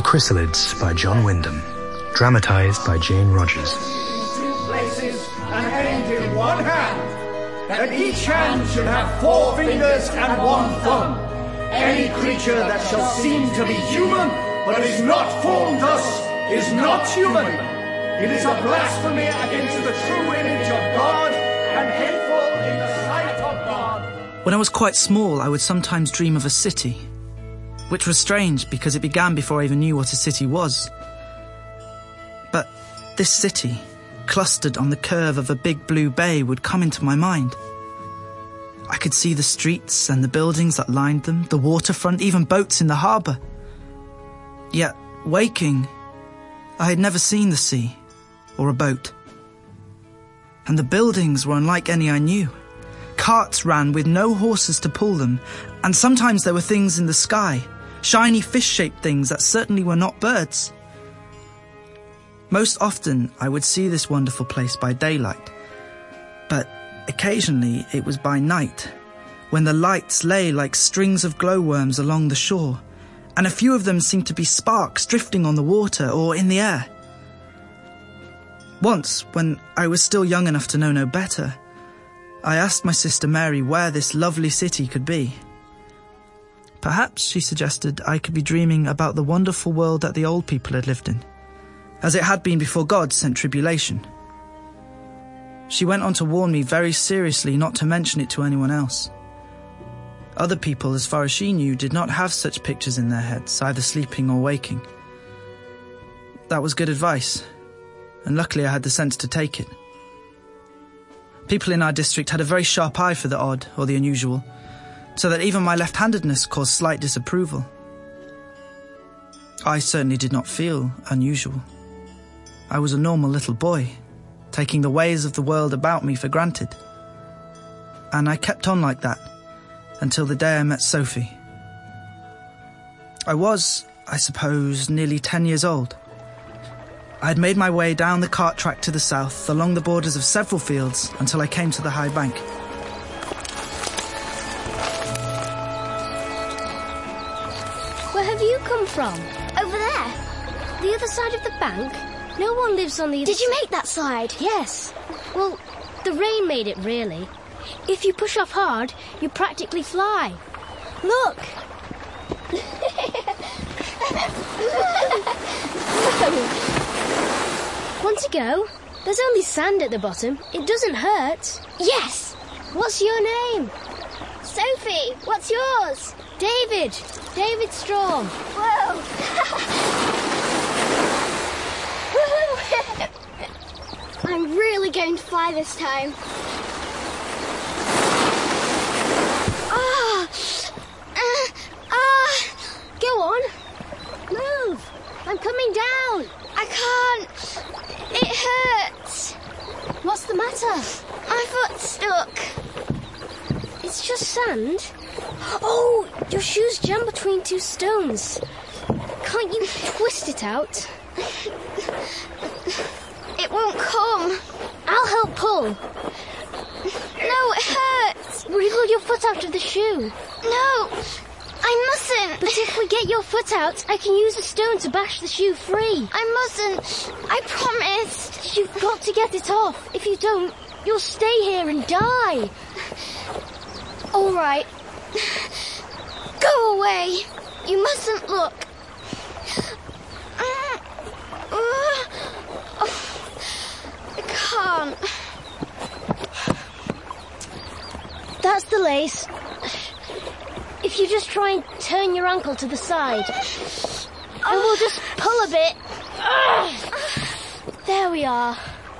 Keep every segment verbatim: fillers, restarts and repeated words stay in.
Chrysalids by John Wyndham. Dramatised by Jane Rogers. Two places and end in one hand. That each hand should have four fingers and one thumb. Any creature that shall seem to be human, but is not formed thus, is not human. It is a blasphemy against the true image of God, and hateful in the sight of God. When I was quite small, I would sometimes dream of a city, which was strange because it began before I even knew what a city was. But this city, clustered on the curve of a big blue bay, would come into my mind. I could see the streets and the buildings that lined them, the waterfront, even boats in the harbour. Yet, waking, I had never seen the sea or a boat. And the buildings were unlike any I knew. Carts ran with no horses to pull them, and sometimes there were things in the sky, shiny fish-shaped things that certainly were not birds. Most often, I would see this wonderful place by daylight, but occasionally it was by night, when the lights lay like strings of glowworms along the shore, and a few of them seemed to be sparks drifting on the water or in the air. Once, when I was still young enough to know no better, I asked my sister Mary where this lovely city could be. Perhaps, she suggested, I could be dreaming about the wonderful world that the old people had lived in, as it had been before God sent tribulation. She went on to warn me very seriously not to mention it to anyone else. Other people, as far as she knew, did not have such pictures in their heads, either sleeping or waking. That was good advice, and luckily I had the sense to take it. People in our district had a very sharp eye for the odd or the unusual, so that even my left-handedness caused slight disapproval. I certainly did not feel unusual. I was a normal little boy, taking the ways of the world about me for granted. And I kept on like that until the day I met Sophie. I was, I suppose, nearly ten years old. I had made my way down the cart track to the south, along the borders of several fields, until I came to the high bank. Where have you come from? Over there. The other side of the bank? No one lives on the other. Did you make that side? Yes. Well, the rain made it, really. If you push off hard, you practically fly. Look! Want to go? There's only sand at the bottom. It doesn't hurt. Yes! What's your name? Sophie. What's yours? David. David Storm. Whoa! I'm really going to fly this time. Ah! Uh, ah! Go on. Move. I'm coming down. I can't. It hurts. What's the matter? My foot's stuck. It's just sand. Oh, your shoe's jammed between two stones. Can't you twist it out? It won't come. I'll help pull. No, it hurts. Wriggle your foot out of the shoe. No, I mustn't. But if we get your foot out, I can use a stone to bash the shoe free. I mustn't. I promised. You've got to get it off. If you don't, you'll stay here and die. All right. Go away. You mustn't look. I can't. That's the lace. If you just try and turn your ankle to the side, and we'll just pull a bit. There we are.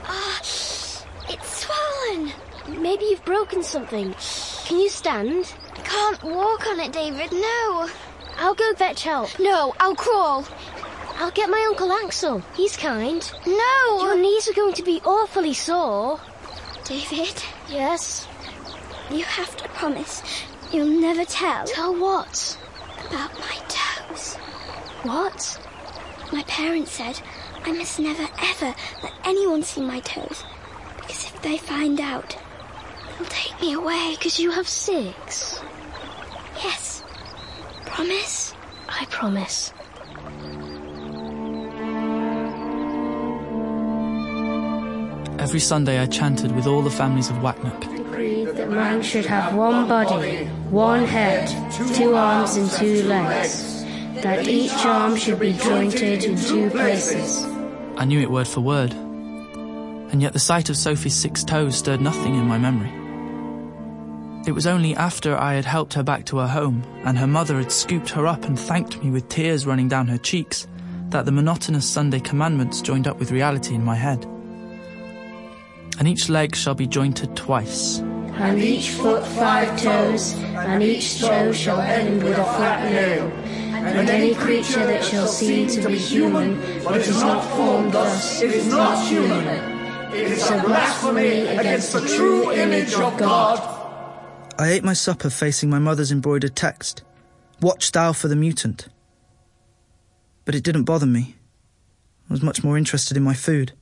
It's swollen. Maybe you've broken something. Can you stand? I can't walk on it, David, no. I'll go fetch help. No, I'll crawl. I'll get my Uncle Axel. He's kind. No! Your knees are going to be awfully sore. David? Yes? You have to promise you'll never tell. Tell what? About my toes. What? My parents said I must never ever let anyone see my toes, because if they find out, they'll take me away. Because you have six? Yes. Promise? I promise. Every Sunday I chanted with all the families of Wacknap. Decreed that man should have one body, one head, two arms and two legs, that each arm should be jointed in two places. I knew it word for word, and yet the sight of Sophie's six toes stirred nothing in my memory. It was only after I had helped her back to her home, and her mother had scooped her up and thanked me with tears running down her cheeks, that the monotonous Sunday commandments joined up with reality in my head. And each leg shall be jointed twice. And each foot five toes, and each toe shall end with a flat nail. And any creature that shall seem to be human, but is not formed thus, is not human. It is a blasphemy against the true image of God. I ate my supper facing my mother's embroidered text, "Watch thou for the mutant." But it didn't bother me. I was much more interested in my food.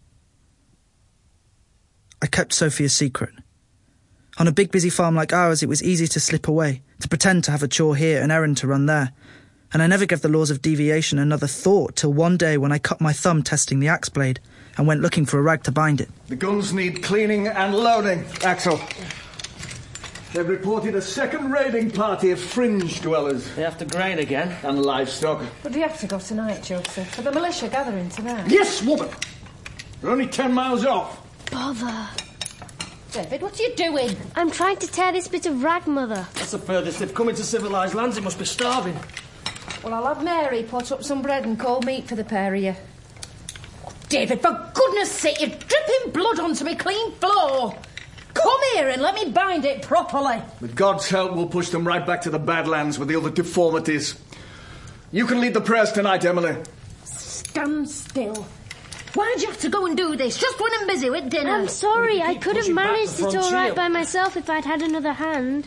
I kept Sophie a secret. On a big busy farm like ours, it was easy to slip away, to pretend to have a chore here, an errand to run there. And I never gave the laws of deviation another thought till one day when I cut my thumb testing the axe blade and went looking for a rag to bind it. The guns need cleaning and loading, Axel. They've reported a second raiding party of fringe dwellers. They have to grain again? And livestock. But do you have to go tonight, Joseph? For the militia gathering tonight? Yes, woman! They're only ten miles off. Bother. David, what are you doing? I'm trying to tear this bit of rag, Mother. That's the furthest they've come into civilised lands. It must be starving. Well, I'll have Mary put up some bread and cold meat for the pair of you. David, for goodness sake, you're dripping blood onto me clean floor. Come here and let me bind it properly. With God's help, we'll push them right back to the Badlands with the other deformities. You can lead the prayers tonight, Emily. Stand still. Why'd you have to go and do this? Just when I'm busy with dinner. I'm sorry, I could have pushing back managed the it all right frontier. by myself if I'd had another hand.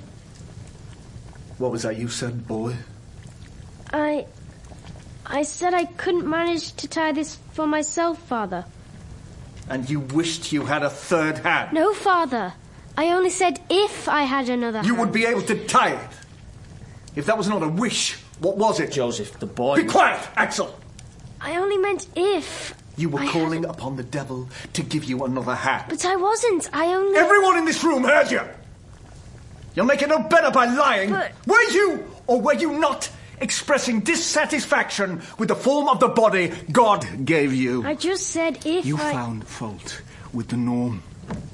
What was that you said, boy? I... I said I couldn't manage to tie this for myself, Father. And you wished you had a third hand? No, Father. I only said if I had another You hand. would be able to tie it. If that was not a wish, what was it? Joseph, the boy... Be quiet, Axel! I only meant if. You were I calling had... upon the devil to give you another hand. But I wasn't. I only... Everyone in this room heard you! You'll make it no better by lying. But... Were you, or were you not, expressing dissatisfaction with the form of the body God gave you? I just said if You I... found fault with the norm.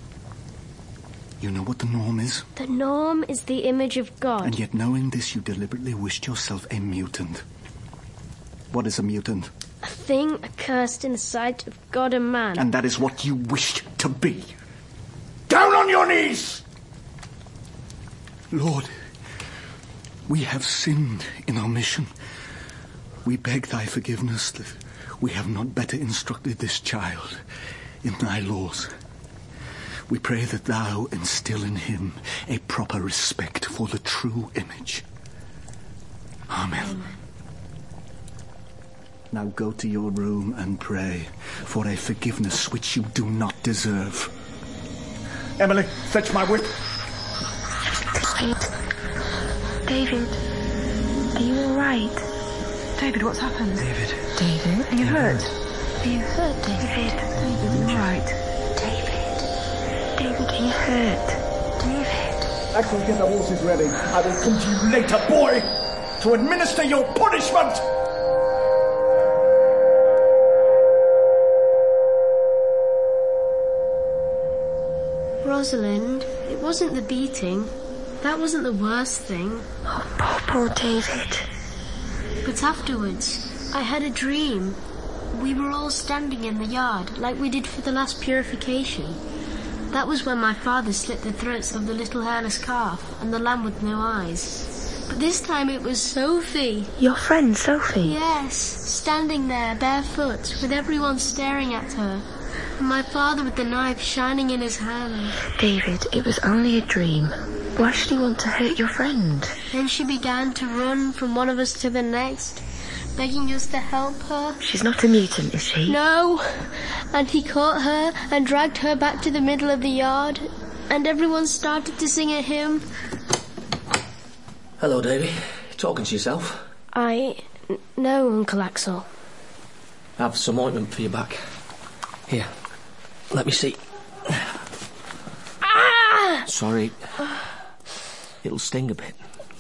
You know what the norm is? The norm is the image of God. And yet knowing this, you deliberately wished yourself a mutant. What is a mutant? A thing accursed in the sight of God and man. And that is what you wished to be. Down on your knees! Lord, we have sinned in our mission. We beg thy forgiveness that we have not better instructed this child in thy laws. We pray that thou instill in him a proper respect for the true image. Amen. Amen. Now go to your room and pray for a forgiveness which you do not deserve. Emily, fetch my whip. David, are you all right? David, what's happened? David. David, Are you hurt? are you hurt, David? David, are you all right? David, David, are you hurt? David. Axel, get the horses ready. I will come to you later, boy, to administer your punishment. Rosalind, it wasn't the beating. That wasn't the worst thing. Oh, poor, poor David. But afterwards, I had a dream. We were all standing in the yard, like we did for the last purification. That was when my father slit the throats of the little hairless calf and the lamb with no eyes. But this time it was Sophie. Your friend, Sophie? Yes, standing there, barefoot, with everyone staring at her. And my father with the knife shining in his hand. David, it was only a dream. Why should he want to hurt your friend? Then she began to run from one of us to the next, begging us to help her. She's not a mutant, is she? No. And he caught her and dragged her back to the middle of the yard, and everyone started to sing a hymn. Hello, Davy. Talking to yourself? I... N- no, Uncle Axel. I have some ointment for your back. Here, let me see. Sorry. It'll sting a bit.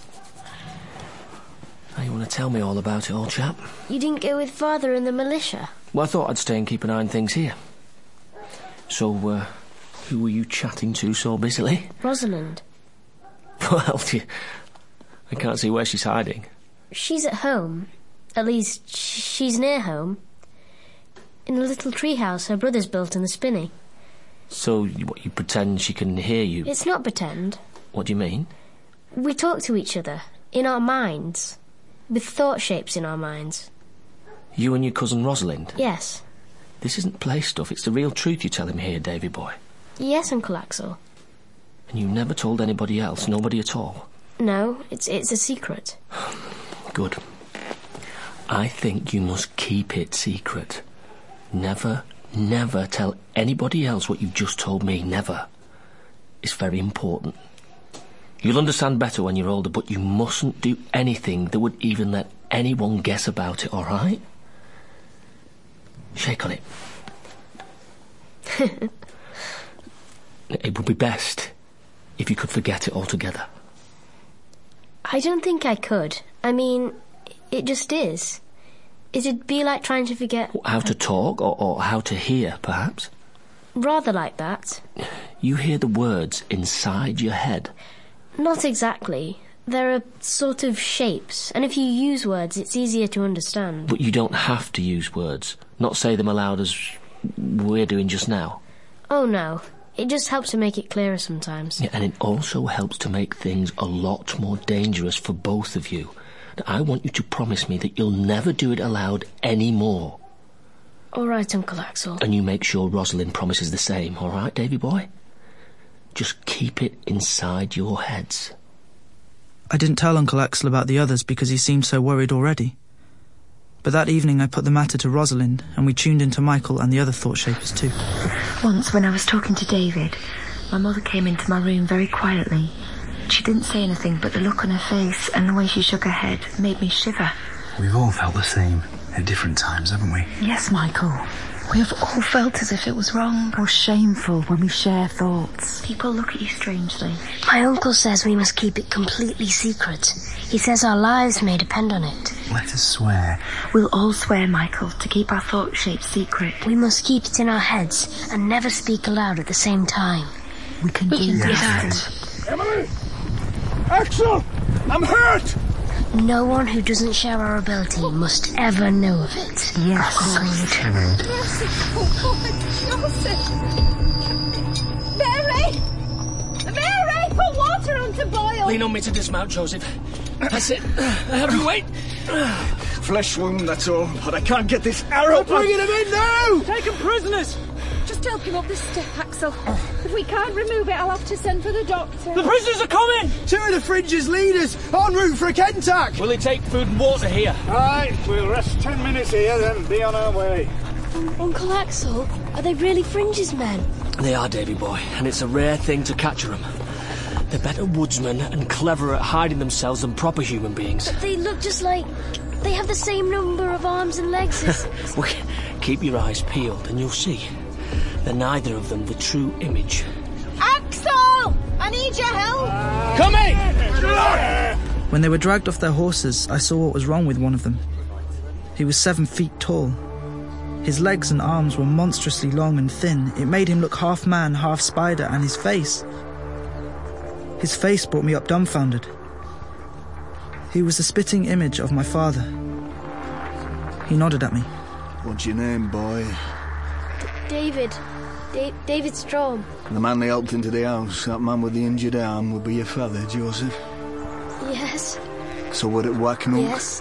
Now, you want to tell me all about it, old chap? You didn't go with Father and the militia? Well, I thought I'd stay and keep an eye on things here. So, uh, who were you chatting to so busily? Rosalind. Well, you, I can't see where she's hiding. She's at home. At least, sh- she's near home. In a little treehouse her brother's built in the spinney. So, you, what, you pretend she can hear you? It's not pretend. What do you mean? We talk to each other, in our minds. With thought shapes in our minds. You and your cousin Rosalind? Yes. This isn't play stuff, it's the real truth you're telling me here, Davy boy. Yes, Uncle Axel. And you never told anybody else, nobody at all? No, it's it's a secret. Good. I think you must keep it secret. Never, never tell anybody else what you've just told me, never. It's very important. You'll understand better when you're older, but you mustn't do anything that would even let anyone guess about it, all right? Shake on it. It would be best if you could forget it altogether. I don't think I could. I mean, it just is. It'd be like trying to forget... How to talk, or, or how to hear, perhaps? Rather like that. You hear the words inside your head? Not exactly. There are sort of shapes, and if you use words, it's easier to understand. But you don't have to use words. Not say them aloud as we're doing just now. Oh, no. It just helps to make it clearer sometimes. Yeah, and it also helps to make things a lot more dangerous for both of you. Now, I want you to promise me that you'll never do it aloud anymore. All right, Uncle Axel. And you make sure Rosalind promises the same, all right, Davy boy? Just keep it inside your heads. I didn't tell Uncle Axel about the others because he seemed so worried already. But that evening I put the matter to Rosalind, and we tuned into Michael and the other thought shapers too. Once when I was talking to David, my mother came into my room very quietly. She didn't say anything, but the look on her face and the way she shook her head made me shiver. We've all felt the same at different times, haven't we? Yes, Michael. We have all felt as if it was wrong or shameful when we share thoughts. People look at you strangely. My uncle says we must keep it completely secret. He says our lives may depend on it. Let us swear. We'll all swear, Michael, to keep our thought shape secret. We must keep it in our heads and never speak aloud at the same time. We can we do can that. that. Emily! Axel! I'm hurt! No one who doesn't share our ability must ever know of it. Yes, Mary! Mary! Put water on to boil! Lean on me to dismount, Joseph. That's it. Have you wait? Flesh wound, that's all. But I can't get this arrow. We're bringing him in now! Take them prisoners! Just help him up this step, Axel. If we can't remove it, I'll have to send for the doctor. The prisoners are coming! Two of the Fringe's leaders en route for Kentuck. Will they take food and water here? Right, we'll rest ten minutes here, then be on our way. Uncle Axel, are they really Fringe's men? They are, Davy boy, and it's a rare thing to capture them. They're better woodsmen and cleverer at hiding themselves than proper human beings. But they look just like... They have the same number of arms and legs as... Well, keep your eyes peeled and you'll see. They're neither of them the true image. Axel! I need your help! Coming! When they were dragged off their horses, I saw what was wrong with one of them. He was seven feet tall. His legs and arms were monstrously long and thin. It made him look half man, half spider, and his face... His face brought me up dumbfounded. He was the spitting image of my father. He nodded at me. What's your name, boy? David. Da- David Strom. The man they helped into the house, that man with the injured arm, would be your father, Joseph? Yes. So we're at Wacknook? Yes.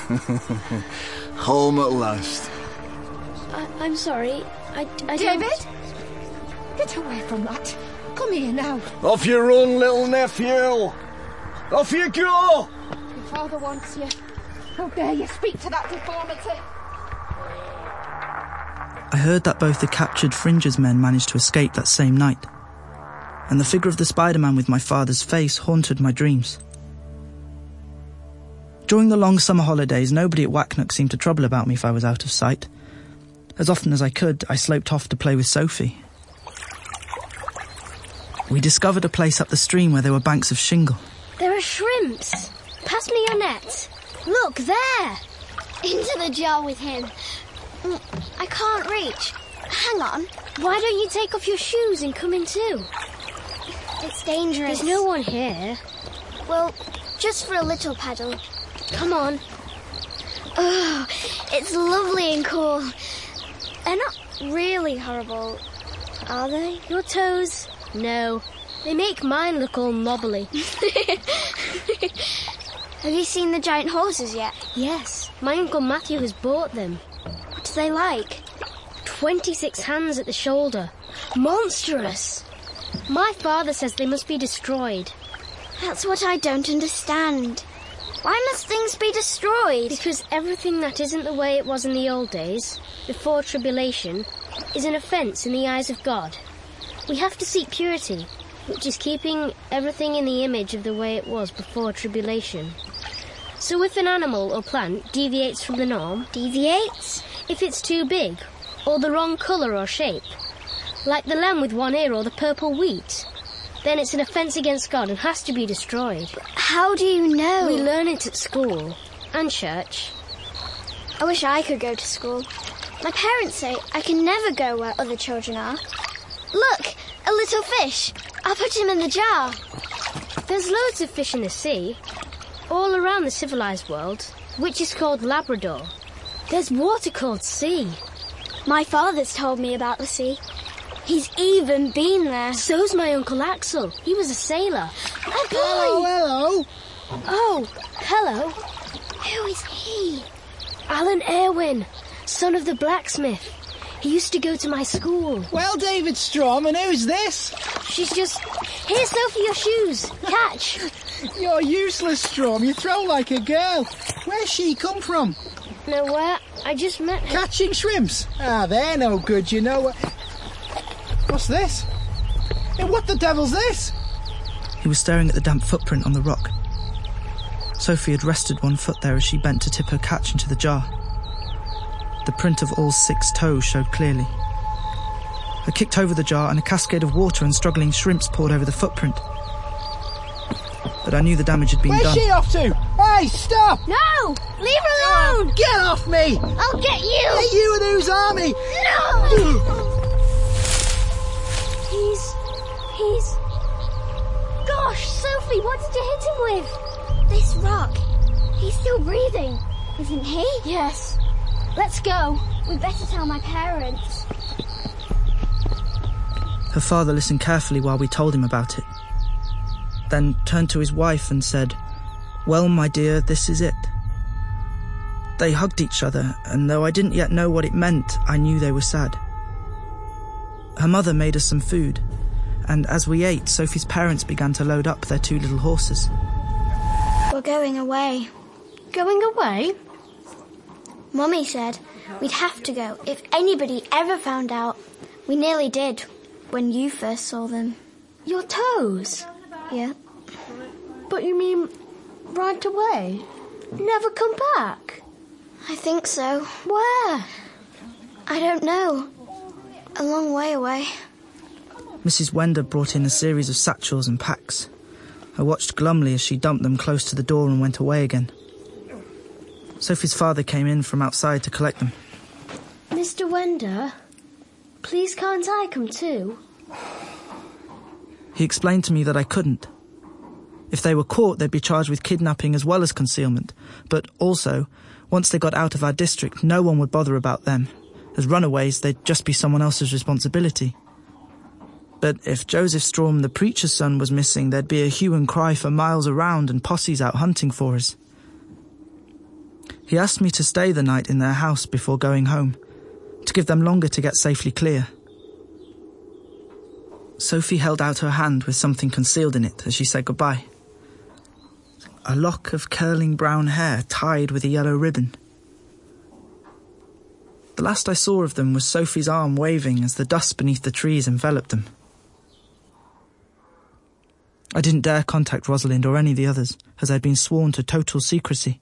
Home at last. I- I'm sorry. I, I David? don't... Get away from that. Come here now. Off you run, little nephew! Off you go! Your father wants you. How dare you speak to that deformity? I heard that both the captured Fringe's men managed to escape that same night, and the figure of the Spider-Man with my father's face haunted my dreams. During the long summer holidays, nobody at Wacknook seemed to trouble about me if I was out of sight. As often as I could, I sloped off to play with Sophie. we discovered a place up the stream where there were banks of shingle. There are shrimps. Pass me your net. Look, there. Into the jar with him. I can't reach. Hang on. Why don't you take off your shoes and come in too? It's dangerous. There's no one here. Well, just for a little paddle. Come on. Oh, it's lovely and cool. They're not really horrible, are they? Your toes? No. They make mine look all knobbly. Have you seen the giant horses yet? Yes. My Uncle Matthew has bought them. What do they like? Twenty-six hands at the shoulder. Monstrous. My father says they must be destroyed. That's what I don't understand. Why must things be destroyed? Because everything that isn't the way it was in the old days, before tribulation, is an offence in the eyes of God. We have to seek purity, which is keeping everything in the image of the way it was before tribulation. So if an animal or plant deviates from the norm... Deviates? If it's too big, or the wrong colour or shape, like the lamb with one ear or the purple wheat, then it's an offence against God and has to be destroyed. But how do you know? We learn it at school and church. I wish I could go to school. My parents say I can never go where other children are. Look, a little fish. I'll put him in the jar. There's loads of fish in the sea, all around the civilised world, which is called Labrador. There's water called sea. My father's told me about the sea. He's even been there. So's my Uncle Axel. He was a sailor. Oh, boy! Hello, hello. Oh, hello. Who is he? Alan Irwin, son of the blacksmith. He used to go to my school. Well, David Strom, and who's this? She's just... Here, Sophie, your shoes. Catch. You're useless, Strom. You throw like a girl. Where's she come from? Nowhere. I just met her. Catching shrimps? Ah, they're no good, you know. What's this? Hey, what the devil's this? He was staring at the damp footprint on the rock. Sophie had rested one foot there as she bent to tip her catch into the jar. The print of all six toes showed clearly. I kicked over the jar and a cascade of water and struggling shrimps poured over the footprint. But I knew the damage had been Where's done. Where's she off to? Hey, stop! No! Leave her alone! Oh, get off me! I'll get you! Get you and whose army? No! He's... he's... Gosh, Sophie, what did you hit him with? This rock. He's still breathing, isn't he? Yes. Let's go. We'd better tell my parents. Her father listened carefully while we told him about it. Then turned to his wife and said, "Well, my dear, this is it." They hugged each other, and though I didn't yet know what it meant, I knew they were sad. Her mother made us some food, and as we ate, Sophie's parents began to load up their two little horses. We're going away. Going away? Mummy said we'd have to go if anybody ever found out. We nearly did when you first saw them. Your toes? Yeah. But you mean right away? Never come back? I think so. Where? I don't know. A long way away. Missus Wender brought in a series of satchels and packs. I watched glumly as she dumped them close to the door and went away again. Sophie's father came in from outside to collect them. Mister Wender, please can't I come too? He explained to me that I couldn't. If they were caught, they'd be charged with kidnapping as well as concealment. But also, once they got out of our district, no one would bother about them. As runaways, they'd just be someone else's responsibility. But if Joseph Strom, the preacher's son, was missing, there'd be a hue and cry for miles around and posses out hunting for us. He asked me to stay the night in their house before going home, to give them longer to get safely clear. Sophie held out her hand with something concealed in it as she said goodbye. A lock of curling brown hair tied with a yellow ribbon. The last I saw of them was Sophie's arm waving as the dust beneath the trees enveloped them. I didn't dare contact Rosalind or any of the others, as I'd been sworn to total secrecy.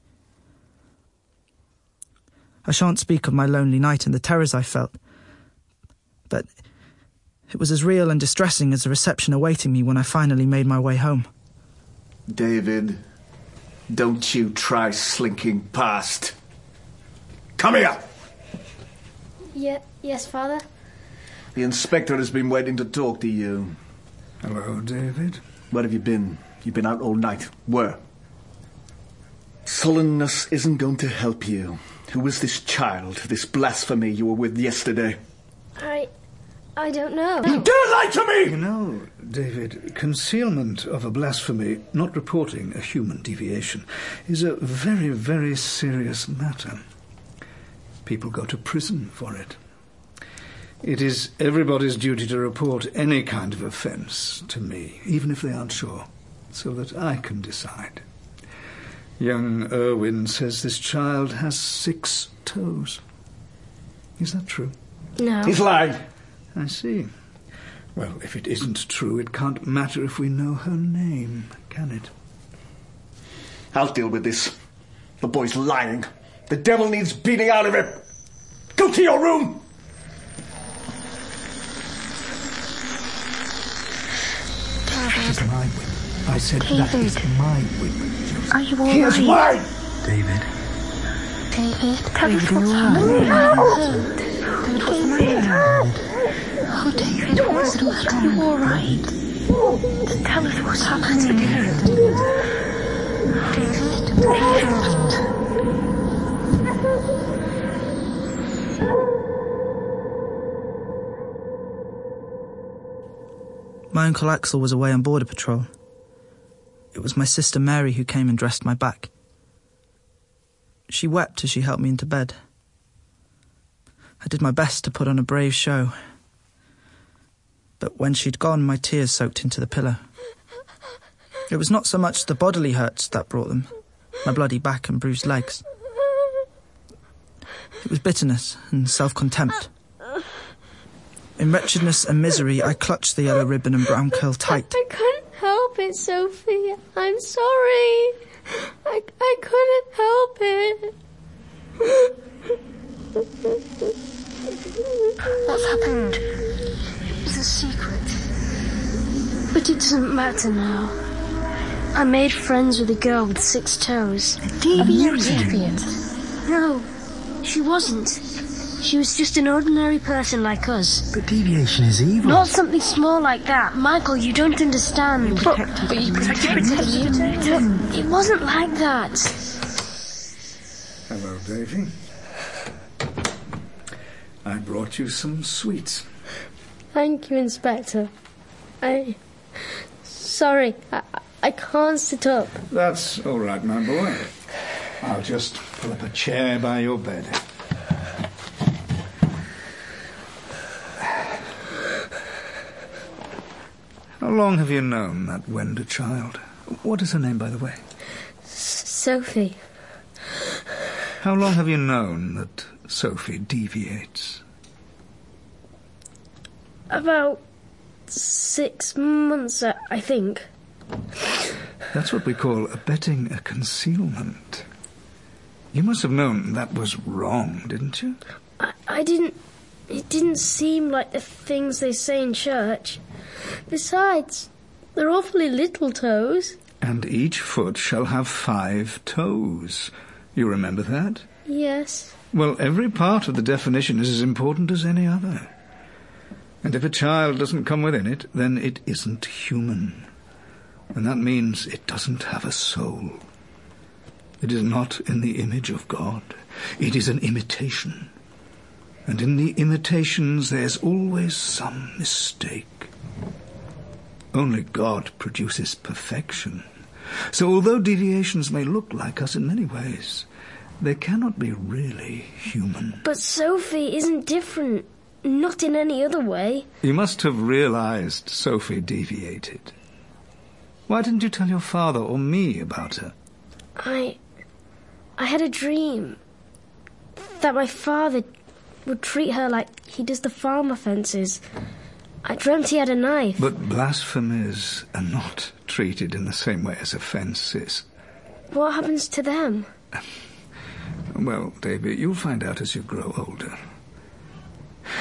I shan't speak of my lonely night and the terrors I felt, but It was as real and distressing as the reception awaiting me when I finally made my way home. David, don't you try slinking past. Come here! Yeah, yes, Father? The inspector has been waiting to talk to you. Hello, David. Where have you been? You've been out all night. Where? Sullenness isn't going to help you. Who is this child, this blasphemy you were with yesterday? I... I don't know. You dare lie to me! You know, David, concealment of a blasphemy, not reporting a human deviation, is a very, very serious matter. People go to prison for it. It is everybody's duty to report any kind of offence to me, even if they aren't sure, so that I can decide. Young Irwin says this child has six toes. Is that true? No. He's lying. I see. Well, if it isn't true, it can't matter if we know her name, can it? I'll deal with this. The boy's lying. The devil needs beating out of him. Go to your room! That is my whip. I said David. that is my whip. Are you all He is right? mine! David. David, tell David, us what's you happening. alright? David, what's the matter? Oh, David, what's the matter? Are you all right? Tell us what's happening. David. David. David. My Uncle Axel was away on border patrol. It was my sister Mary who came and dressed my back. She wept as she helped me into bed. I did my best to put on a brave show. But when she'd gone, my tears soaked into the pillow. It was not so much the bodily hurts that brought them, my bloody back and bruised legs. It was bitterness and self-contempt. In wretchedness and misery, I clutched the yellow ribbon and brown curl tight. I couldn't help it, Sophie. I'm sorry. I, I couldn't help it. What's happened? It's a secret. But it doesn't matter now. I made friends with a girl with six toes. A deviant? No, she wasn't. She was just an ordinary person like us. But deviation is evil. Not something small like that. Michael, you don't understand. But, but you protected him. It wasn't like that. Hello, Davy. I brought you some sweets. Thank you, Inspector. I... Sorry, I, I can't sit up. That's all right, my boy. I'll just pull up a chair by your bed. How long have you known that Wenda child? What is her name, by the way? S- Sophie. How long have you known that Sophie deviates? About six months, uh, I think. That's what we call abetting a concealment. You must have known that was wrong, didn't you? I, I didn't... It didn't seem like the things they say in church. Besides, they're awfully little toes. And each foot shall have five toes. You remember that? Yes. Well, every part of the definition is as important as any other. And if a child doesn't come within it, then it isn't human. And that means it doesn't have a soul. It is not in the image of God. It is an imitation. And in the imitations there's always some mistake. Only God produces perfection. So although deviations may look like us in many ways, they cannot be really human. But Sophie isn't different. Not in any other way. You must have realized Sophie deviated. Why didn't you tell your father or me about her? I... I had a dream that my father would treat her like he does the farm offences. I dreamt he had a knife. But blasphemies are not treated in the same way as offences. What happens to them? Well, David, you'll find out as you grow older.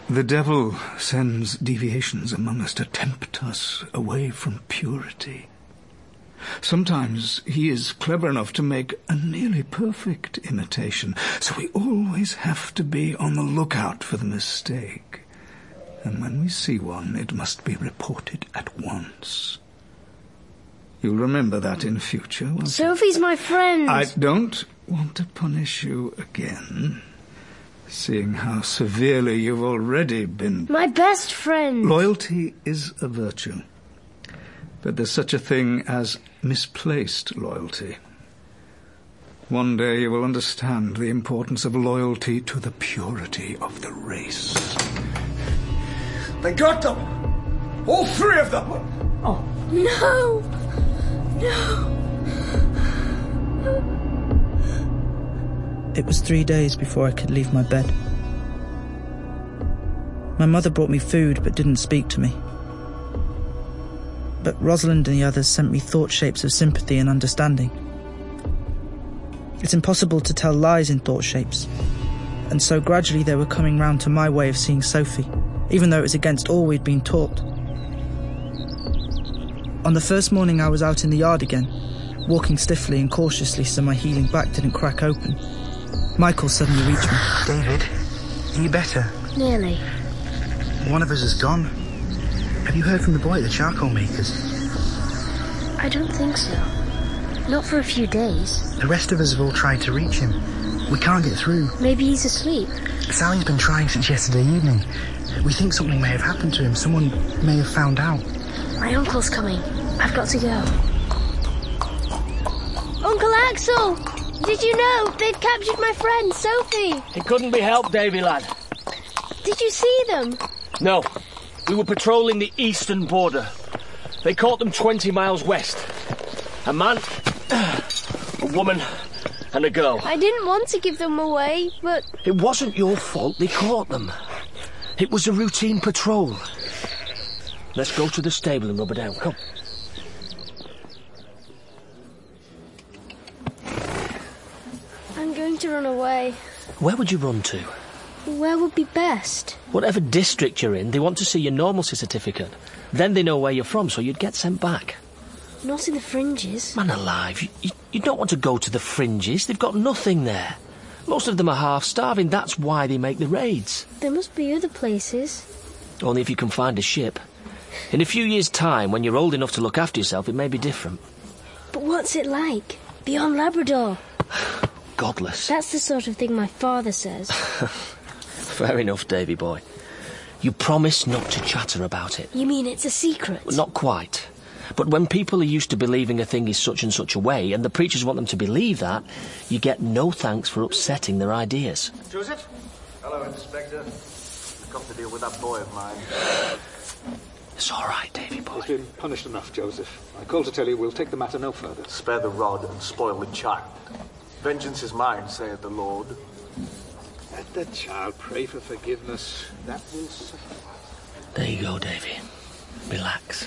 The devil sends deviations among us to tempt us away from purity. Sometimes he is clever enough to make a nearly perfect imitation, so we always have to be on the lookout for the mistake. And when we see one, it must be reported at once. You'll remember that in future, won't you? Sophie's my friend. I don't want to punish you again, seeing how severely you've already been... My best friend. Loyalty is a virtue. But there's such a thing as misplaced loyalty. One day you will understand the importance of loyalty to the purity of the race. They got them! All three of them! Oh. No! No! It was three days before I could leave my bed. My mother brought me food but didn't speak to me. But Rosalind and the others sent me thought shapes of sympathy and understanding. It's impossible to tell lies in thought shapes, and so gradually they were coming round to my way of seeing Sophie, even though it was against all we'd been taught. On the first morning I was out in the yard again, walking stiffly and cautiously so my healing back didn't crack open. Michael suddenly reached me. David, are you better? Nearly. One of us is gone. Have you heard from the boy at the charcoal makers? I don't think so. Not for a few days. The rest of us have all tried to reach him. We can't get through. Maybe he's asleep. Sally's been trying since yesterday evening. We think something may have happened to him. Someone may have found out. My uncle's coming. I've got to go. Uncle Axel! Did you know they've captured my friend, Sophie? It couldn't be helped, Davy, lad. Did you see them? No. We were patrolling the eastern border. They caught them twenty miles west. A man, a woman, and a girl. I didn't want to give them away, but... It wasn't your fault they caught them. It was a routine patrol. Let's go to the stable and rub it down. Come. I'm going to run away. Where would you run to? Where would be best? Whatever district you're in, they want to see your normalcy certificate. Then they know where you're from, so you'd get sent back. Not in the fringes. Man alive, you, you, you don't want to go to the fringes. They've got nothing there. Most of them are half-starving. That's why they make the raids. There must be other places. Only if you can find a ship. In a few years' time, when you're old enough to look after yourself, it may be different. But what's it like? Beyond Labrador? Godless. That's the sort of thing my father says. Fair enough, Davy boy. You promise not to chatter about it. You mean it's a secret? Well, not quite. But when people are used to believing a thing is such and such a way, and the preachers want them to believe that, you get no thanks for upsetting their ideas. Joseph? Hello, Inspector. I've come to deal with that boy of mine. It's all right, Davy boy. He's been punished enough, Joseph. I called to tell you we'll take the matter no further. Spare the rod and spoil the child. Vengeance is mine, saith the Lord. Let the child pray for forgiveness. That will suffice. There you go, Davy. Relax.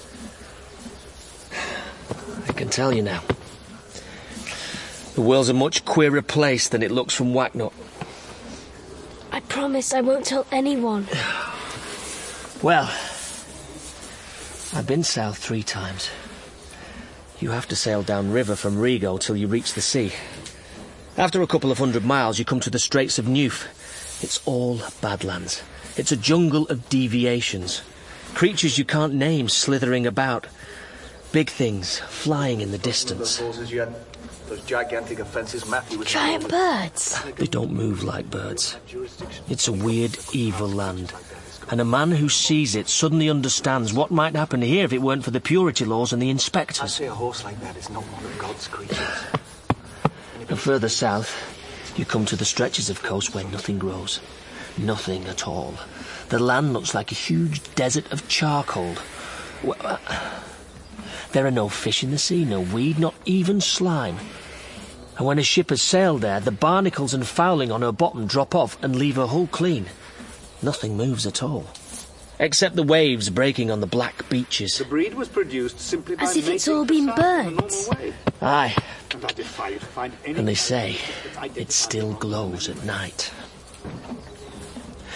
I can tell you now. The world's a much queerer place than it looks from Wacknut. I promise I won't tell anyone. Well, I've been south three times. You have to sail downriver from Rigo till you reach the sea. After a couple of hundred miles, you come to the Straits of Newf. It's all badlands. It's a jungle of deviations. Creatures you can't name slithering about. Big things flying in the distance. Those gigantic offences Matthew was... Giant birds. They don't move like birds. It's a weird, evil land. And a man who sees it suddenly understands what might happen here if it weren't for the purity laws and the inspectors. I say a horse like that is not one of God's creatures. And further south, you come to the stretches of coast where nothing grows. Nothing at all. The land looks like a huge desert of charcoal. Well, there are no fish in the sea, no weed, not even slime. And when a ship has sailed there, the barnacles and fouling on her bottom drop off and leave her hull clean. Nothing moves at all. Except the waves breaking on the black beaches. The breed was produced simply by As if it's all been burnt. Aye. And I defy you to find any... And they say it still glows at night.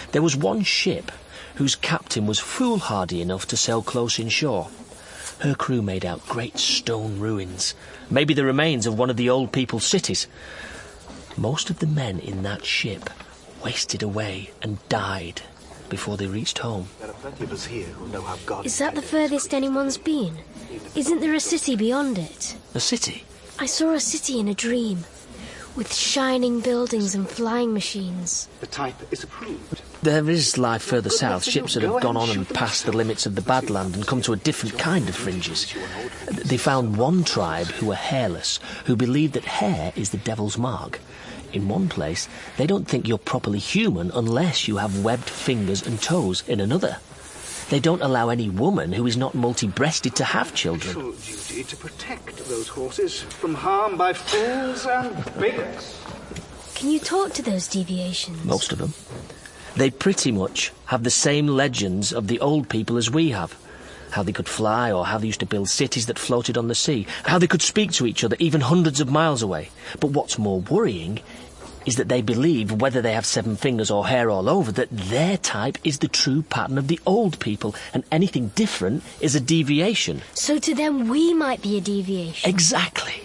There was one ship whose captain was foolhardy enough to sail close inshore. Her crew made out great stone ruins, maybe the remains of one of the old people's cities. Most of the men in that ship wasted away and died before they reached home. There are plenty of us here who know how God... Is that the furthest anyone's been? Isn't there a city beyond it? A city? I saw a city in a dream, with shining buildings and flying machines. The type is approved. There is life further south, ships that have gone on and passed the limits of the Badland and come to a different kind of fringes. They found one tribe who were hairless, who believed that hair is the devil's mark. In one place, they don't think you're properly human unless you have webbed fingers and toes in another. They don't allow any woman who is not multi-breasted to have children. Full duty to protect those horses from harm by fools and bigots. Can you talk to those deviations? Most of them. They pretty much have the same legends of the old people as we have. How they could fly, or how they used to build cities that floated on the sea. How they could speak to each other even hundreds of miles away. But what's more worrying is that they believe, whether they have seven fingers or hair all over, that their type is the true pattern of the old people, and anything different is a deviation. So to them we might be a deviation? Exactly.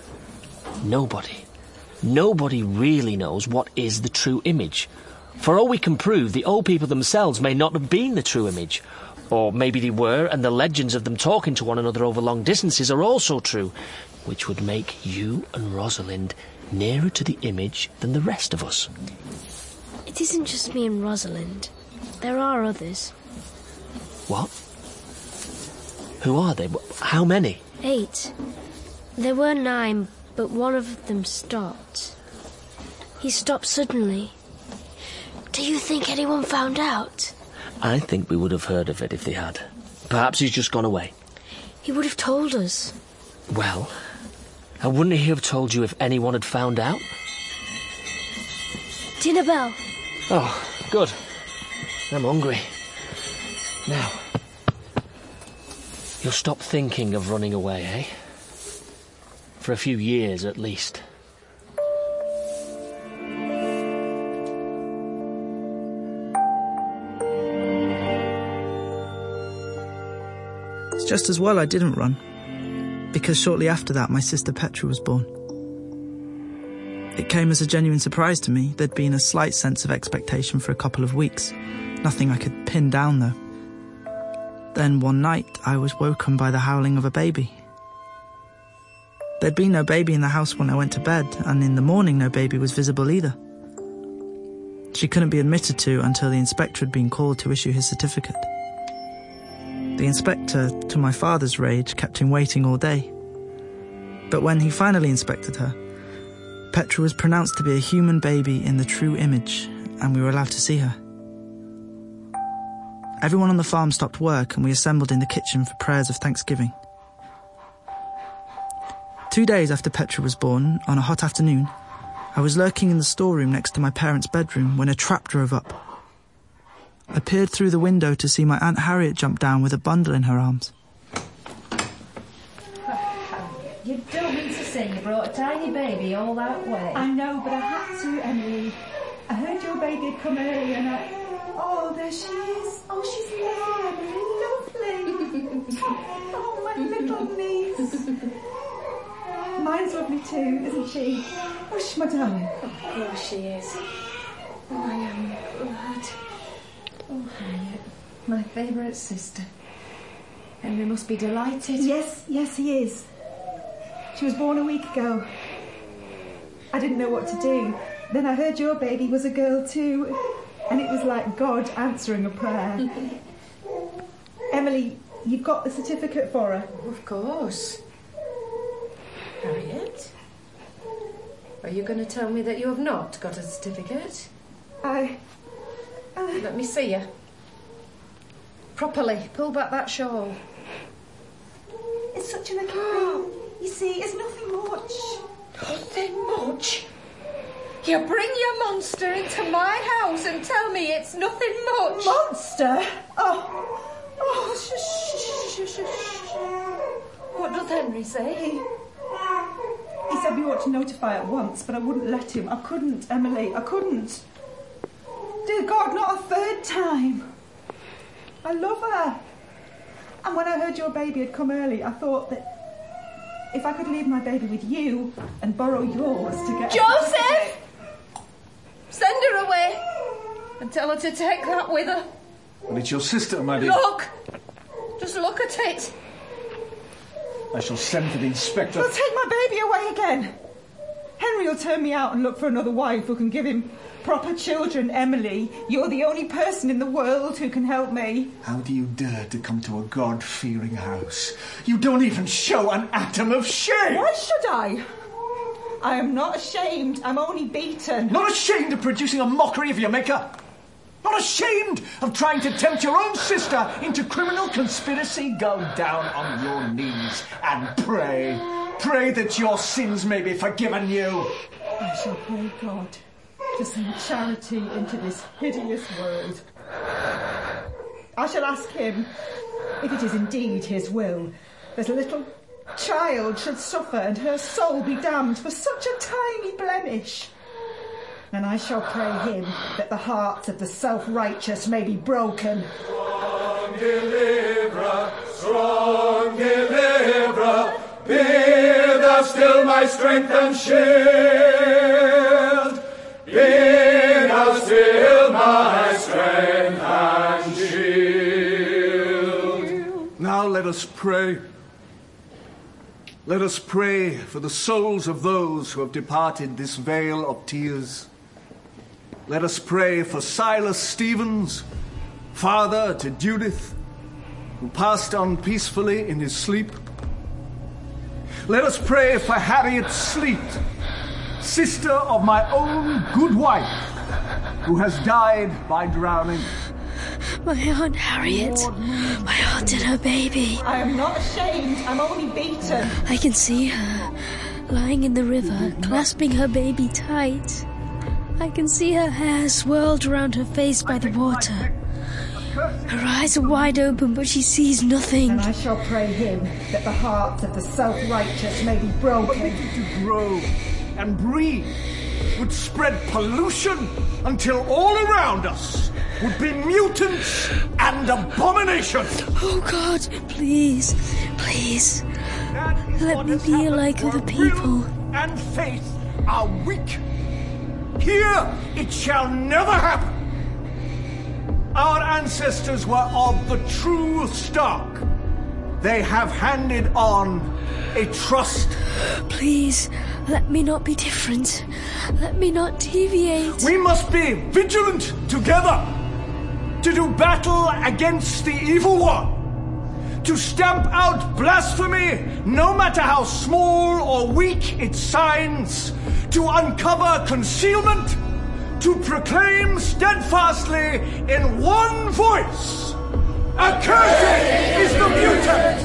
Nobody, nobody really knows what is the true image. For all we can prove, the old people themselves may not have been the true image. Or maybe they were, and the legends of them talking to one another over long distances are also true, which would make you and Rosalind nearer to the image than the rest of us. It isn't just me and Rosalind. There are others. What? Who are they? How many? Eight. There were nine, but one of them stopped. He stopped suddenly. Do you think anyone found out? I think we would have heard of it if they had. Perhaps he's just gone away. He would have told us. Well, and wouldn't he have told you if anyone had found out? Dinner bell. Oh, good. I'm hungry. Now, you'll stop thinking of running away, eh? For a few years at least. It's just as well I didn't run, because shortly after that my sister Petra was born. It came as a genuine surprise to me. There'd been a slight sense of expectation for a couple of weeks, nothing I could pin down though. Then one night I was woken by the howling of a baby. There'd been no baby in the house when I went to bed, and in the morning no baby was visible either. She couldn't be admitted to until the inspector had been called to issue his certificate. The inspector, to my father's rage, kept him waiting all day. But when he finally inspected her, Petra was pronounced to be a human baby in the true image, and we were allowed to see her. Everyone on the farm stopped work, and we assembled in the kitchen for prayers of thanksgiving. Two days after Petra was born, on a hot afternoon, I was lurking in the storeroom next to my parents' bedroom when a trap drove up. I peered through the window to see my Aunt Harriet jump down with a bundle in her arms. You don't mean to say you brought a tiny baby all that way? I know, but I had to, Emily. I heard your baby had come earlier and I... Oh, there she is. Oh, she's there, Emily. Lovely. Oh, my little niece. Mine's lovely too, isn't she? Oh, she's my darling. Of course she is. Oh, I am glad. Oh, Harriet, my favourite sister. Henry must be delighted. Yes, yes, he is. She was born a week ago. I didn't know what to do. Then I heard your baby was a girl too, and it was like God answering a prayer. Emily, you've got the certificate for her? Of course. Harriet? Are you going to tell me that you have not got a certificate? I... Let me see you. Properly. Pull back that shawl. It's such a little thing. You see, it's nothing much. Nothing much? You bring your monster into my house and tell me it's nothing much? Monster? Oh. Oh, shush, shush, shush, shush. What does Henry say? He, he said we ought to notify at once, but I wouldn't let him. I couldn't, Emily. I couldn't. Do God, not a third time. I love her. And when I heard your baby had come early, I thought that if I could leave my baby with you and borrow yours to get... Joseph! Send her away and tell her to take that with her. But it's your sister, my dear. Look! Just look at it. I shall send for the inspector. They'll take my baby away again. Henry will turn me out and look for another wife who can give him proper children. Emily, you're the only person in the world who can help me. How do you dare to come to a God-fearing house? You don't even show an atom of shame. Why should I? I am not ashamed. I'm only beaten. Not ashamed of producing a mockery of your maker? Not ashamed of trying to tempt your own sister into criminal conspiracy? Go down on your knees and pray. Pray that your sins may be forgiven you. I shall pray God to send charity into this hideous world. I shall ask him, if it is indeed his will, that a little child should suffer and her soul be damned for such a tiny blemish. And I shall pray him that the hearts of the self-righteous may be broken. Strong deliverer, strong deliverer, be thou still my strength and shield. Be thou still my strength and shield. Now let us pray. Let us pray for the souls of those who have departed this vale of tears. Let us pray for Silas Stevens, father to Judith, who passed on peacefully in his sleep. Let us pray for Harriet Sleet, sister of my own good wife, who has died by drowning. My Aunt Harriet. My aunt and her baby. I am not ashamed. I'm only beaten. I can see her, lying in the river, clasping her baby tight. I can see her hair swirled around her face by the water. Her eyes are wide open, but she sees nothing. And I shall pray him that the hearts of the self-righteous may be broken. To grow and breathe would spread pollution until all around us would be mutants and abominations. Oh God, please, please, let me be like other people. And faith are weak. Here it shall never happen. Our ancestors were of the true stock. They have handed on a trust. Please, let me not be different. Let me not deviate. We must be vigilant together to do battle against the evil one, to stamp out blasphemy, no matter how small or weak its signs, to uncover concealment, to proclaim steadfastly in one voice, accursed is the mutant!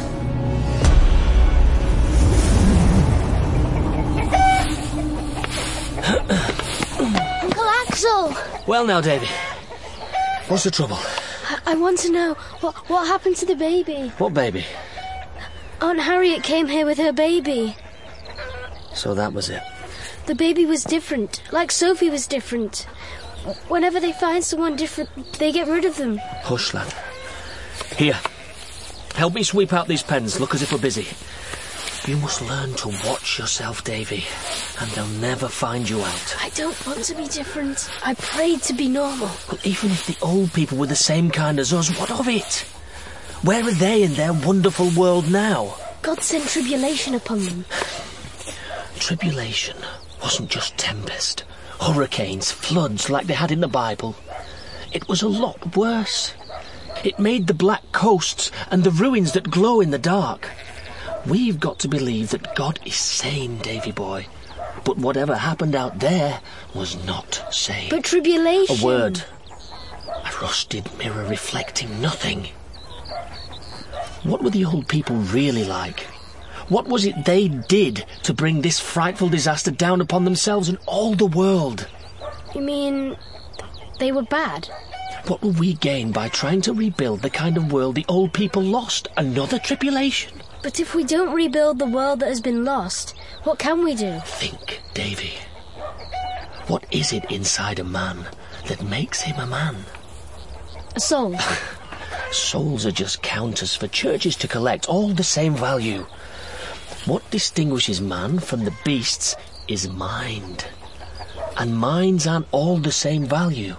Uncle Axel! Well now, Davy, what's the trouble? I, I want to know, what, what happened to the baby? What baby? Aunt Harriet came here with her baby. So that was it. The baby was different, like Sophie was different. Whenever they find someone different, they get rid of them. Hush, lad. Here, help me sweep out these pens. Look as if we're busy. You must learn to watch yourself, Davy, and they'll never find you out. I don't want to be different. I prayed to be normal. Well, even if the old people were the same kind as us, what of it? Where are they in their wonderful world now? God sent tribulation upon them. Tribulation wasn't just tempest, hurricanes, floods like they had in the Bible. It was a lot worse. It made the black coasts and the ruins that glow in the dark. We've got to believe that God is sane, Davy boy. But whatever happened out there was not sane. But tribulation... A word. A rusted mirror reflecting nothing. What were the old people really like? What was it they did to bring this frightful disaster down upon themselves and all the world? You mean they were bad? What will we gain by trying to rebuild the kind of world the old people lost? Another tribulation? But if we don't rebuild the world that has been lost, what can we do? Think, Davy. What is it inside a man that makes him a man. A soul? Souls are just counters for churches to collect, all the same value. What distinguishes man from the beasts is mind. And minds aren't all the same value.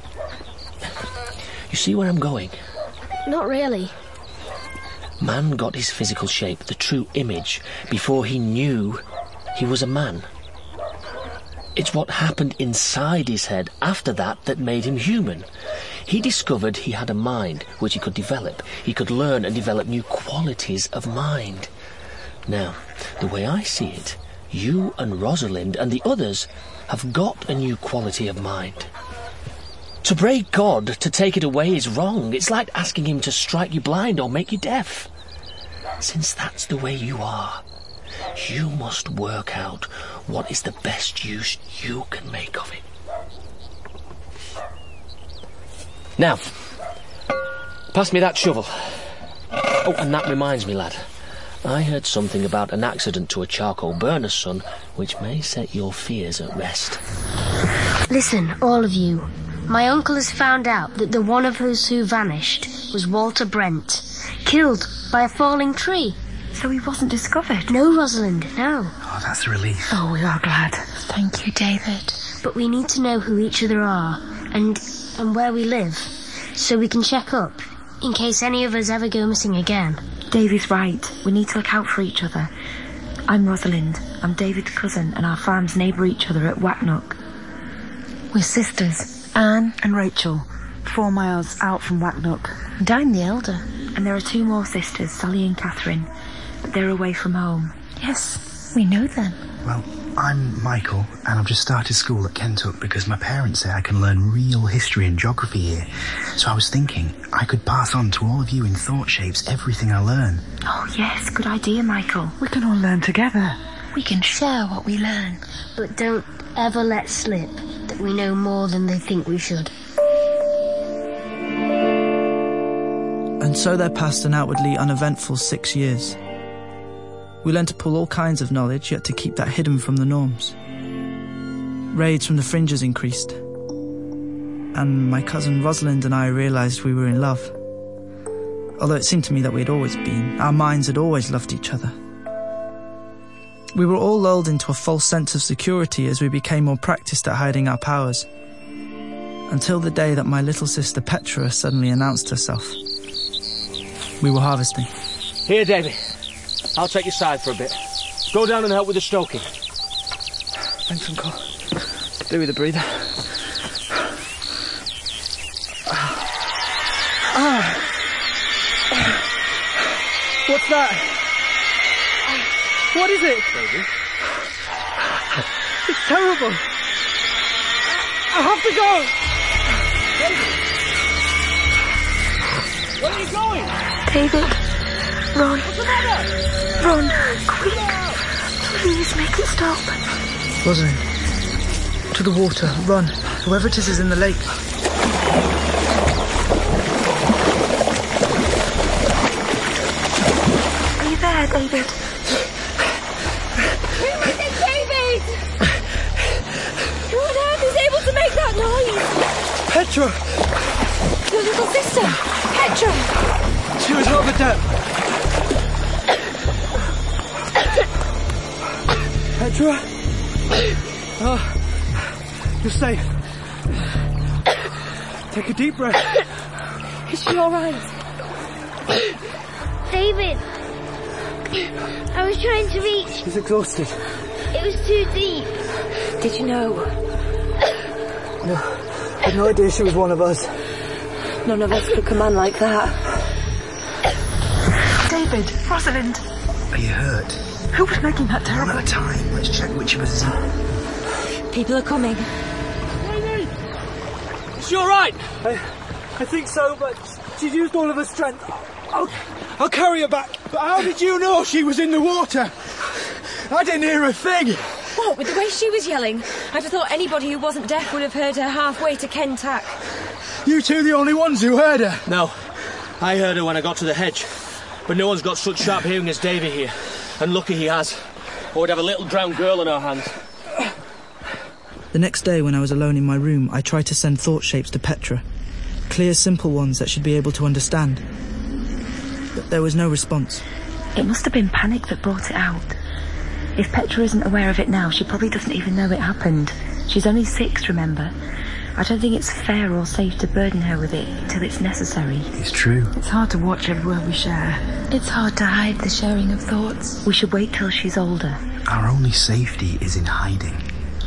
You see where I'm going? Not really. Man got his physical shape, the true image, before he knew he was a man. It's what happened inside his head after that that made him human. He discovered he had a mind which he could develop. He could learn and develop new qualities of mind. Now, the way I see it, you and Rosalind and the others have got a new quality of mind. To pray God to take it away is wrong. It's like asking him to strike you blind or make you deaf. Since that's the way you are, you must work out what is the best use you can make of it. Now, pass me that shovel. Oh, and that reminds me, lad. I heard something about an accident to a charcoal burner's son, which may set your fears at rest. Listen, all of you. My uncle has found out that the one of us who vanished was Walter Brent, killed by a falling tree. So he wasn't discovered? No, Rosalind, no. Oh, that's a relief. Oh, we are glad. Thank you, David. But we need to know who each other are, and and where we live, so we can check up, in case any of us ever go missing again. Davy's right. We need to look out for each other. I'm Rosalind. I'm David's cousin, and our farms neighbour each other at Wacknock. We're sisters, Anne and Rachel, four miles out from Wacknock. And I'm the elder. And there are two more sisters, Sally and Catherine, but they're away from home. Yes, we know them. Well, I'm Michael, and I've just started school at Kentuck because my parents say I can learn real history and geography here. So I was thinking I could pass on to all of you in thought shapes everything I learn. Oh, yes, good idea, Michael. We can all learn together. We can share what we learn. But don't ever let slip that we know more than they think we should. And so there passed an outwardly uneventful six years. We learned to pull all kinds of knowledge, yet to keep that hidden from the norms. Raids from the fringes increased. And my cousin Rosalind and I realised we were in love. Although it seemed to me that we had always been. Our minds had always loved each other. We were all lulled into a false sense of security as we became more practised at hiding our powers. Until the day that my little sister Petra suddenly announced herself. We were harvesting. Here, Davy. I'll take your side for a bit. Go down and help with the stoking. Thanks, Uncle. Do with the breather. Ah. What's that? What is it? Davy? It's terrible. I have to go. Davy. Where are you going? David, run. What's the matter? Run, quick. Please make it stop. Rosalind, to the water, run. Whoever it is is in the lake. Are you there, David? Who is it, David? Who on earth is able to make that noise? Petra! Your little sister, Petra! She was over there. Petra? Oh, you're safe. Take a deep breath. Is she all right? David! I was trying to reach. She's exhausted. It was too deep. Did you know? No, I had no idea she was one of us. None of us could command like that. David, Rosalind. Are you hurt? Who was making that terrible? One at a time. Let's check which of us is in. People are coming. Davy! Is she all right? I, I think so, but she's used all of her strength. I'll, I'll carry her back. But how did you know she was in the water? I didn't hear a thing. What, with the way she was yelling? I'd have thought anybody who wasn't deaf would have heard her halfway to Kentuck. You two the only ones who heard her? No. I heard her when I got to the hedge. But no one's got such sharp hearing as Davy here. And lucky he has. Or we'd have a little drowned girl in our hands. The next day, when I was alone in my room, I tried to send thought shapes to Petra. Clear, simple ones that she'd be able to understand. But there was no response. It must have been panic that brought it out. If Petra isn't aware of it now, she probably doesn't even know it happened. She's only six, remember? I don't think it's fair or safe to burden her with it until it's necessary. It's true. It's hard to watch every word we share. It's hard to hide the sharing of thoughts. We should wait till she's older. Our only safety is in hiding.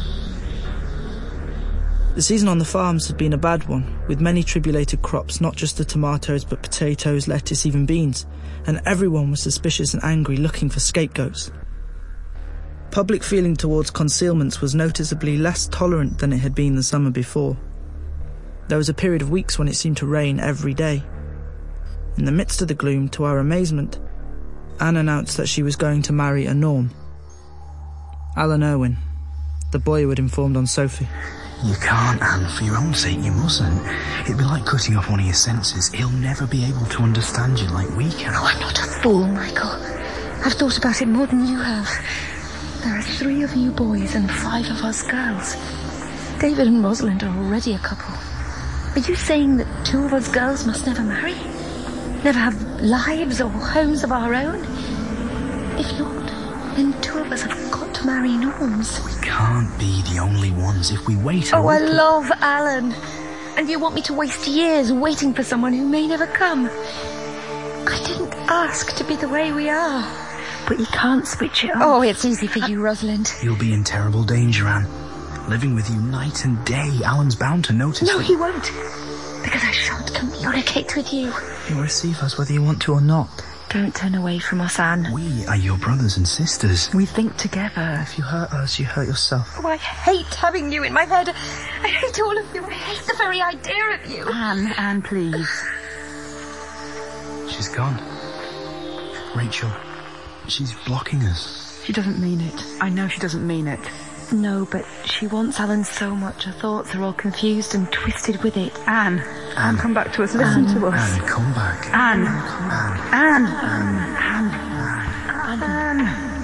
The season on the farms had been a bad one, with many tribulated crops, not just the tomatoes, but potatoes, lettuce, even beans, and everyone was suspicious and angry, looking for scapegoats. Public feeling towards concealments was noticeably less tolerant than it had been the summer before. There was a period of weeks when it seemed to rain every day. In the midst of the gloom, to our amazement, Anne announced that she was going to marry a Norm. Alan Irwin, the boy who had informed on Sophie. You can't, Anne. For your own sake, you mustn't. It'd be like cutting off one of your senses. He'll never be able to understand you like we can. Oh, I'm not a fool, Michael. I've thought about it more than you have. There are three of you boys and five of us girls. David and Rosalind are already a couple. Are you saying that two of us girls must never marry? Never have lives or homes of our own? If not, then two of us have got to marry Norms. We can't be the only ones if we wait. Oh, I love Alan. And you want me to waste years waiting for someone who may never come? I didn't ask to be the way we are. But you can't switch it off. Oh, it's easy for you, Rosalind. You'll be in terrible danger, Anne. Living with you night and day. Alan's bound to notice. No, that... he won't. Because I shan't communicate with you. You'll receive us whether you want to or not. Don't turn away from us, Anne. We are your brothers and sisters. We think together. If you hurt us, you hurt yourself. Oh, I hate having you in my head. I hate all of you. I hate the very idea of you. Anne, Anne, please. She's gone. Rachel, she's blocking us. She doesn't mean it. I know she doesn't mean it. No, but she wants Alan so much. Her thoughts are all confused and twisted with it. Anne. Anne, Anne come back to us. Listen Anne. to us. Anne, come back. Anne. Anne. Anne. Anne. Anne. Anne.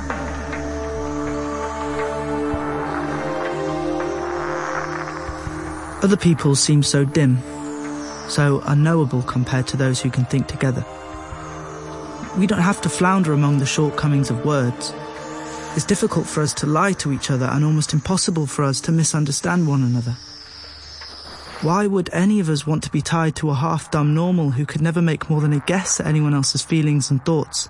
Anne. Other people seem so dim, so unknowable compared to those who can think together. We don't have to flounder among the shortcomings of words. It's difficult for us to lie to each other and almost impossible for us to misunderstand one another. Why would any of us want to be tied to a half-dumb normal who could never make more than a guess at anyone else's feelings and thoughts?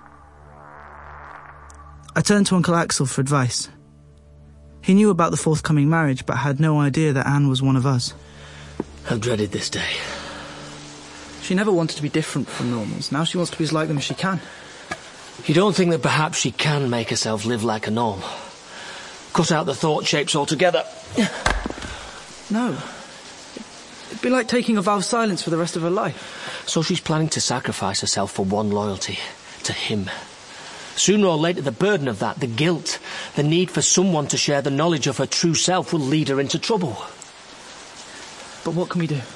I turned to Uncle Axel for advice. He knew about the forthcoming marriage, but had no idea that Anne was one of us. I've dreaded this day. She never wanted to be different from normals. Now she wants to be as like them as she can. You don't think that perhaps she can make herself live like a norm? Cut out the thought shapes altogether? No. It'd be like taking a vow of silence for the rest of her life. So she's planning to sacrifice herself for one loyalty, to him. Sooner or later, the burden of that, the guilt, the need for someone to share the knowledge of her true self will lead her into trouble. But what can we do?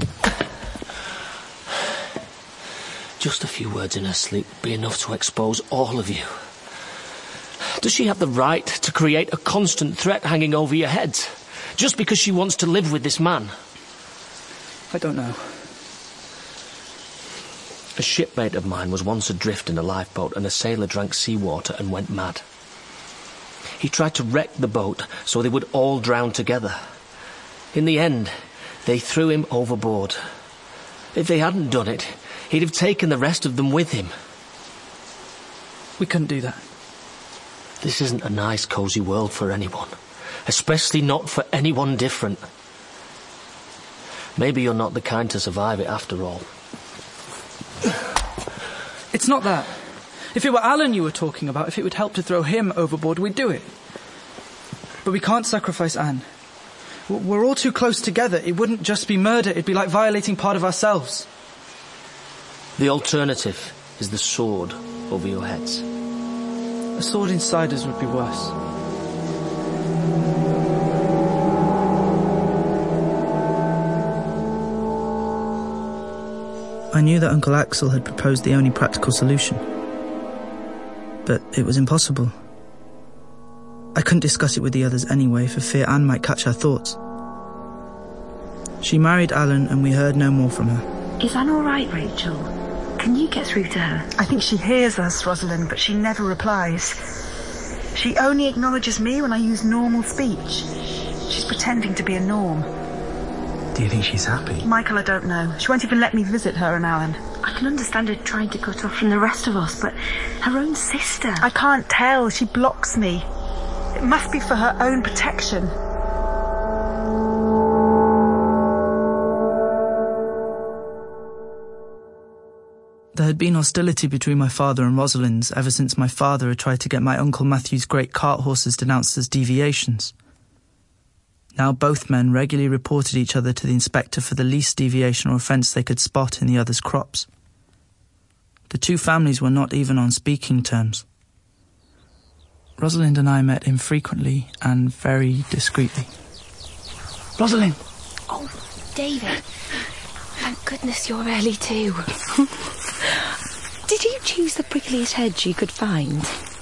Just a few words in her sleep would be enough to expose all of you. Does she have the right to create a constant threat hanging over your heads, just because she wants to live with this man? I don't know. A shipmate of mine was once adrift in a lifeboat, and a sailor drank seawater and went mad. He tried to wreck the boat so they would all drown together. In the end, they threw him overboard. If they hadn't done it, he'd have taken the rest of them with him. We couldn't do that. This isn't a nice, cosy world for anyone. Especially not for anyone different. Maybe you're not the kind to survive it after all. It's not that. If it were Alan you were talking about, if it would help to throw him overboard, we'd do it. But we can't sacrifice Anne. We're all too close together. It wouldn't just be murder. It'd be like violating part of ourselves. The alternative is the sword over your heads. A sword inside us would be worse. I knew that Uncle Axel had proposed the only practical solution. But it was impossible. I couldn't discuss it with the others anyway, for fear Anne might catch her thoughts. She married Alan and we heard no more from her. Is Anne all right, Rachel? Can you get through to her? I think she hears us, Rosalind, but she never replies. She only acknowledges me when I use normal speech. She's pretending to be a norm. Do you think she's happy? Michael, I don't know. She won't even let me visit her and Alan. I can understand her trying to cut off from the rest of us, but her own sister... I can't tell. She blocks me. It must be for her own protection. There had been hostility between my father and Rosalind's ever since my father had tried to get my Uncle Matthew's great cart horses denounced as deviations. Now both men regularly reported each other to the inspector for the least deviation or offence they could spot in the other's crops. The two families were not even on speaking terms. Rosalind and I met infrequently and very discreetly. Rosalind! Oh, David. Thank goodness you're early too. Did you choose the prickliest hedge you could find?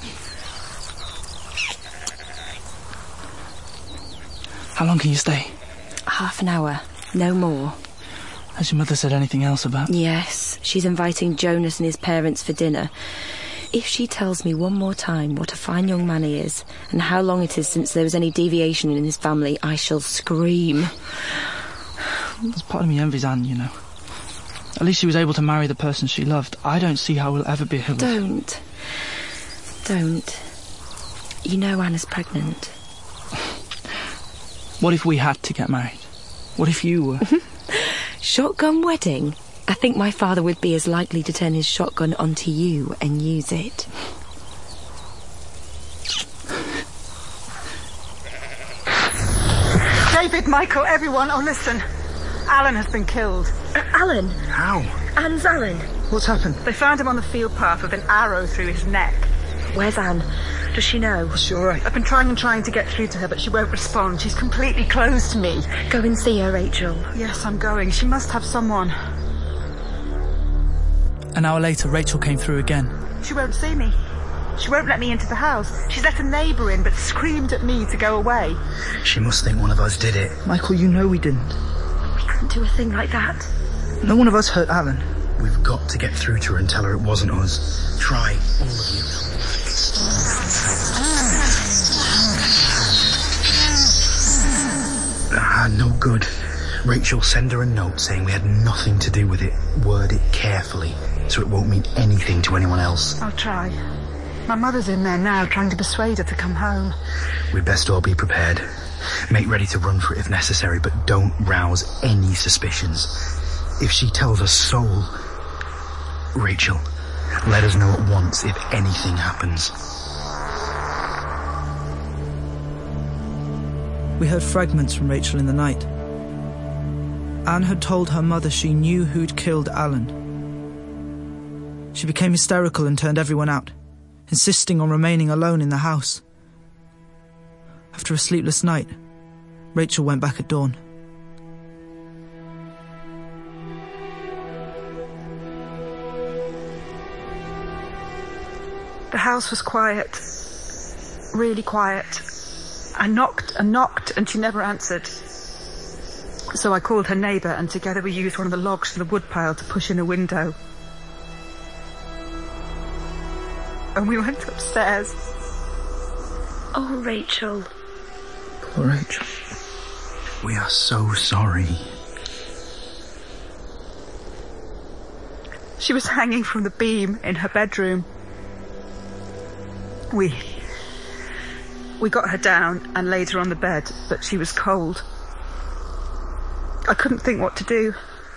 How long can you stay? Half an hour, no more. Has your mother said anything else about? Yes, she's inviting Jonas and his parents for dinner. If she tells me one more time what a fine young man he is, and how long it is since there was any deviation in his family, I shall scream. There's part of me envies Anne, you know. At least she was able to marry the person she loved. I don't see how we'll ever be able to... Don't. Don't. You know Anna's pregnant. What if we had to get married? What if you were... Shotgun wedding? I think my father would be as likely to turn his shotgun onto you and use it. David, Michael, everyone, oh listen. Alan has been killed. Uh, Alan? How? Anne's Alan. What's happened? They found him on the field path with an arrow through his neck. Where's Anne? Does she know? Is she all right? I've been trying and trying to get through to her, but she won't respond. She's completely closed to me. Go and see her, Rachel. Yes, I'm going. She must have someone. An hour later, Rachel came through again. She won't see me. She won't let me into the house. She's let a neighbour in, but screamed at me to go away. She must think one of us did it. Michael, you know we didn't. We couldn't do a thing like that. No one of us hurt Alan. We've got to get through to her and tell her it wasn't us. Try, all of you. Ah, no good. Rachel, send her a note saying we had nothing to do with it. Word it carefully, so it won't mean anything to anyone else. I'll try. My mother's in there now, trying to persuade her to come home. We'd best all be prepared. Make ready to run for it if necessary, but don't rouse any suspicions. If she tells us soul... Rachel, let us know at once if anything happens. We heard fragments from Rachel in the night. Anne had told her mother she knew who'd killed Alan. She became hysterical and turned everyone out, insisting on remaining alone in the house. After a sleepless night, Rachel went back at dawn. The house was quiet. Really quiet. I knocked and knocked and she never answered. So I called her neighbour and together we used one of the logs from the woodpile to push in a window. And we went upstairs. Oh, Rachel. Poor Rachel. We are so sorry. She was hanging from the beam in her bedroom. We... We got her down and laid her on the bed, but she was cold. I couldn't think what to do.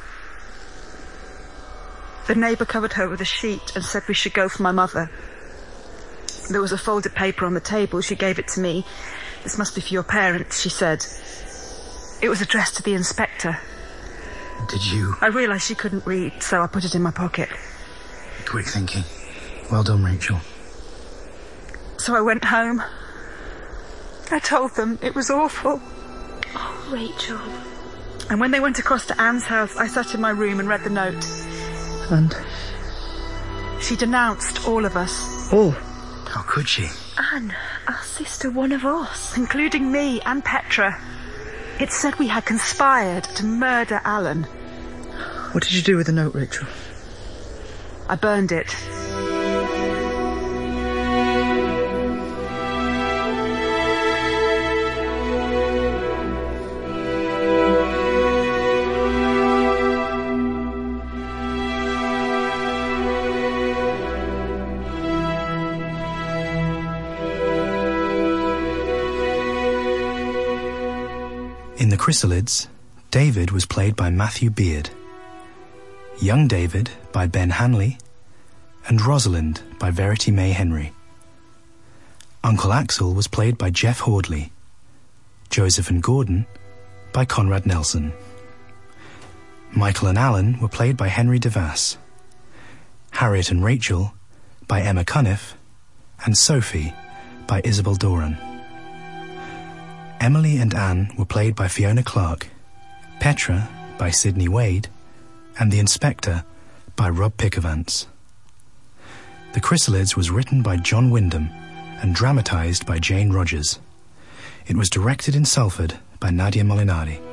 The neighbour covered her with a sheet and said we should go for my mother. There was a folded paper on the table. She gave it to me. This must be for your parents, she said. It was addressed to the inspector. Did you? I realised she couldn't read, so I put it in my pocket. Quick thinking. Well done, Rachel. So I went home. I told them it was awful. Oh, Rachel. And when they went across to Anne's house, I sat in my room and read the note. And? She denounced all of us. All? How could she? Anne, our sister, one of us. Including me and Petra. It said we had conspired to murder Alan. What did you do with the note, Rachel? I burned it. In The Chrysalids, David was played by Matthew Beard, young David by Ben Hanley, and Rosalind by Verity May Henry. Uncle Axel was played by Jeff Hordley, Joseph and Gordon by Conrad Nelson. Michael and Alan were played by Henry DeVass, Harriet and Rachel by Emma Cuniff, and Sophie by Isabel Doran. Emily and Anne were played by Fiona Clark, Petra by Sidney Wade, and the Inspector by Rob Pickavants. The Chrysalids was written by John Wyndham and dramatised by Jane Rogers. It was directed in Salford by Nadia Molinari.